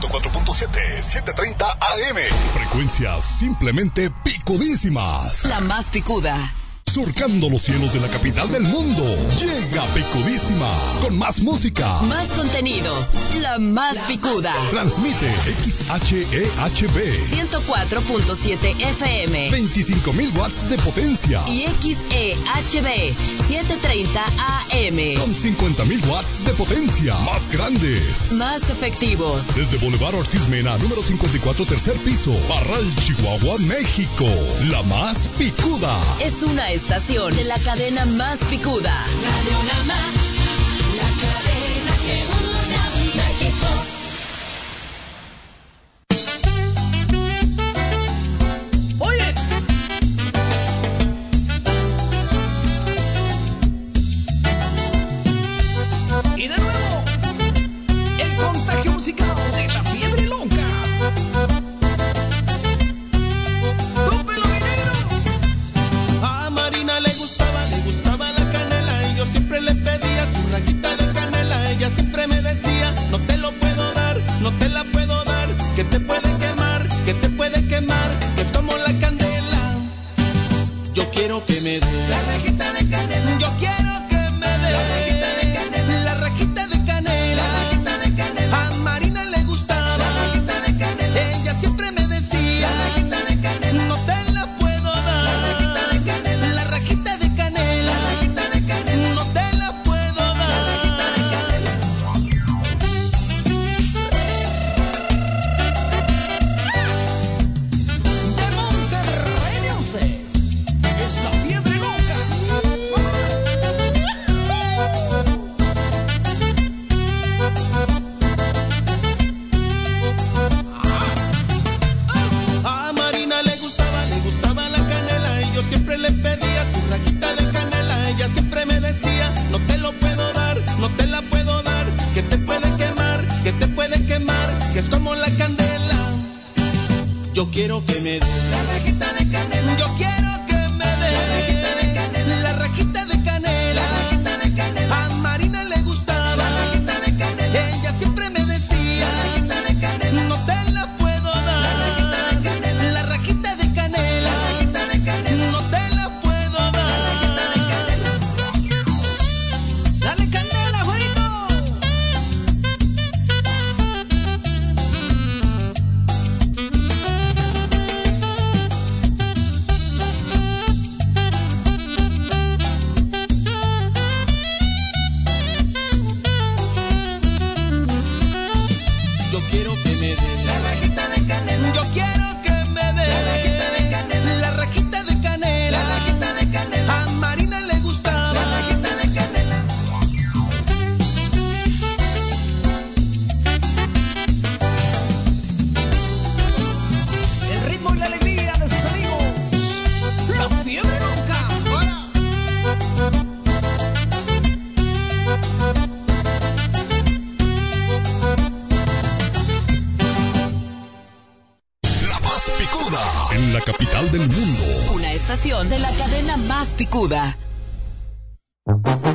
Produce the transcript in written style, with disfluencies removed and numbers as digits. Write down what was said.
104.7, 7:30 AM. Frecuencias simplemente picudísimas. La más picuda. Surcando los cielos de la capital del mundo. Llega Picudísima. Con más música. Más contenido. La más picuda. Transmite XHEHB 104.7 FM. 25,000 watts de potencia. Y XEHB 7:30 AM. Con 50,000 watts de potencia. Más grandes. Más efectivos. Desde Boulevard Ortiz Mena, número 54, tercer piso. Parral, Chihuahua, México. La más picuda. Es una estación de la cadena más picuda. Radio Nama, la cadena que une México. Oye, y de nuevo, el contagio musical de la fiebre loca. Siempre le pedía tu rajita de canela, ella siempre me decía, no te lo puedo dar, no te la puedo dar, que te puede quemar, que te puede quemar, que es como la candela. Yo quiero que me dé la rajita de canela, yo quiero que me dé la rajita de canela, la rajita de canela, la rajita de canela. A Marina le gustaba la rajita de canela, ella siempre me decía, la rajita de canela, no te la puedo dar, la rajita de canela, la rajita de canela, la rajita de canela. No te la puedo dar. De Monterrey, no sé. Es la fiebre loca. A Marina le gustaba la canela y yo siempre le pedía tu rajita de canela. Ella siempre me decía, no te lo puedo dar, no te la puedo dar, que te puede quemar, que te puede quemar, que es como la candela. Yo quiero que me dé la rajita de canela, yo quiero que me dé la rajita de canela, la rajita de canela, la rajita de canela. A Marina le gustaba la rajita de canela, ella siempre me decía, la rajita de canela, no te la puedo dar, la rajita de canela, la rajita de canela, la rajita de canela. No te la puedo dar, la rajita de canela. Dale candela, güerito. Yo quiero que me dé la rajita de canela, yo quiero que me dé la rajita de canela, la rajita de canela, la rajita de canela. A Marina le gustaba la rajita de canela. El ritmo y la alegría de sus amigos. La fiebre loca. La más picuda. En la capital del mundo. Una estación de la cadena más picuda.